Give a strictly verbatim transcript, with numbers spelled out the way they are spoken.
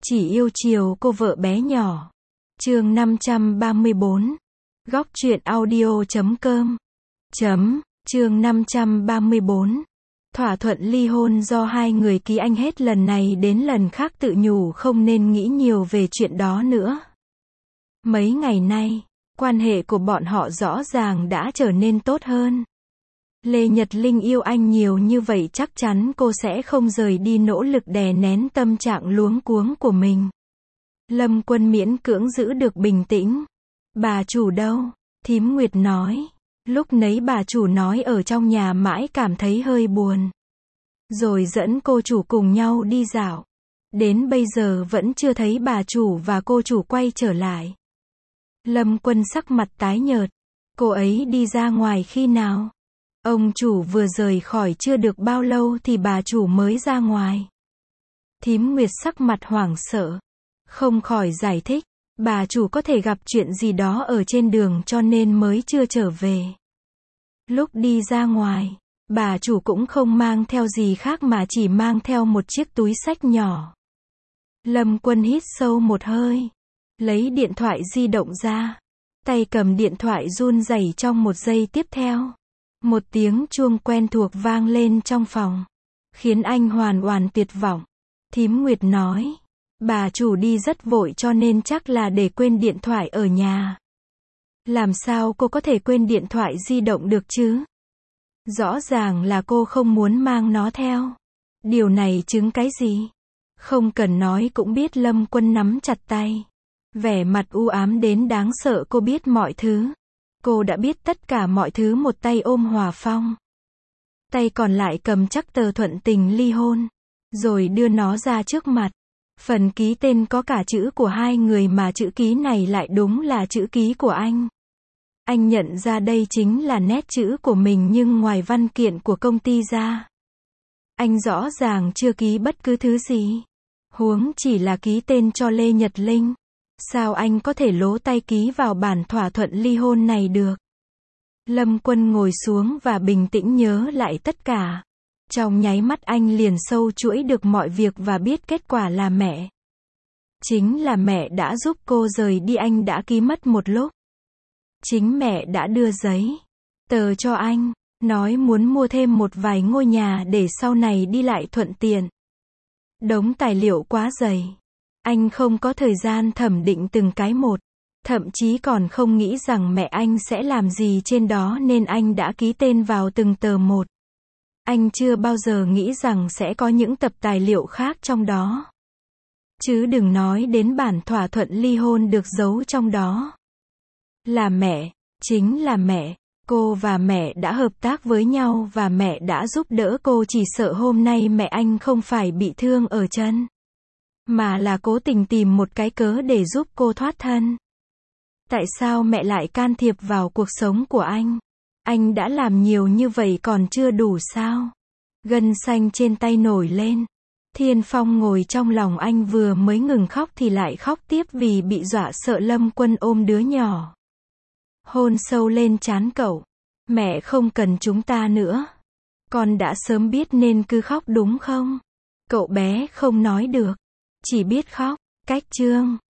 Chỉ yêu chiều cô vợ bé nhỏ. Chương năm trăm ba mươi bốn. Góc truyện audio chấm com. Chấm, chương năm trăm ba mươi bốn. Thỏa thuận ly hôn do hai người ký, anh hết lần này đến lần khác tự nhủ không nên nghĩ nhiều về chuyện đó nữa. Mấy ngày nay, quan hệ của bọn họ rõ ràng đã trở nên tốt hơn. Lê Nhật Linh yêu anh nhiều như vậy, chắc chắn cô sẽ không rời đi, nỗ lực đè nén tâm trạng luống cuống của mình. Lâm Quân miễn cưỡng giữ được bình tĩnh. Bà chủ đâu? Thím Nguyệt nói. Lúc nấy bà chủ nói ở trong nhà mãi cảm thấy hơi buồn. Rồi dẫn cô chủ cùng nhau đi dạo. Đến bây giờ vẫn chưa thấy bà chủ và cô chủ quay trở lại. Lâm Quân sắc mặt tái nhợt. Cô ấy đi ra ngoài khi nào? Ông chủ vừa rời khỏi chưa được bao lâu thì bà chủ mới ra ngoài. Thím Nguyệt sắc mặt hoảng sợ. Không khỏi giải thích. Bà chủ có thể gặp chuyện gì đó ở trên đường cho nên mới chưa trở về. Lúc đi ra ngoài, bà chủ cũng không mang theo gì khác mà chỉ mang theo một chiếc túi xách nhỏ. Lâm Quân hít sâu một hơi. Lấy điện thoại di động ra. Tay cầm điện thoại run rẩy trong một giây tiếp theo. Một tiếng chuông quen thuộc vang lên trong phòng. Khiến anh hoàn toàn tuyệt vọng. Thím Nguyệt nói. Bà chủ đi rất vội cho nên chắc là để quên điện thoại ở nhà. Làm sao cô có thể quên điện thoại di động được chứ? Rõ ràng là cô không muốn mang nó theo. Điều này chứng cái gì? Không cần nói cũng biết. Lâm Quân nắm chặt tay. Vẻ mặt u ám đến đáng sợ. Cô biết mọi thứ. Cô đã biết tất cả mọi thứ. Một tay ôm Hòa Phong. Tay còn lại cầm chắc tờ thuận tình ly hôn. Rồi đưa nó ra trước mặt. Phần ký tên có cả chữ của hai người mà chữ ký này lại đúng là chữ ký của anh. Anh nhận ra đây chính là nét chữ của mình, nhưng ngoài văn kiện của công ty ra, anh rõ ràng chưa ký bất cứ thứ gì. Huống chỉ là ký tên cho Lê Nhật Linh. Sao anh có thể lố tay ký vào bản thỏa thuận ly hôn này được? Lâm Quân ngồi xuống và bình tĩnh nhớ lại tất cả. Trong nháy mắt anh liền sâu chuỗi được mọi việc và biết kết quả là mẹ. Chính là mẹ đã giúp cô rời đi. Anh đã ký mất một lúc. Chính mẹ đã đưa giấy tờ cho anh, nói muốn mua thêm một vài ngôi nhà để sau này đi lại thuận tiện. Đống tài liệu quá dày. Anh không có thời gian thẩm định từng cái một. Thậm chí còn không nghĩ rằng mẹ anh sẽ làm gì trên đó nên anh đã ký tên vào từng tờ một. Anh chưa bao giờ nghĩ rằng sẽ có những tập tài liệu khác trong đó. Chứ đừng nói đến bản thỏa thuận ly hôn được giấu trong đó. Là mẹ, chính là mẹ. Cô và mẹ đã hợp tác với nhau và mẹ đã giúp đỡ cô. Chỉ sợ hôm nay mẹ anh không phải bị thương ở chân, mà là cố tình tìm một cái cớ để giúp cô thoát thân. Tại sao mẹ lại can thiệp vào cuộc sống của anh? Anh đã làm nhiều như vậy còn chưa đủ sao? Gân xanh trên tay nổi lên. Thiên Phong ngồi trong lòng anh vừa mới ngừng khóc thì lại khóc tiếp vì bị dọa sợ. Lâm Quân ôm đứa nhỏ. Hôn sâu lên trán cậu. Mẹ không cần chúng ta nữa. Con đã sớm biết nên cứ khóc đúng không? Cậu bé không nói được. Chỉ biết khóc. Cách chương.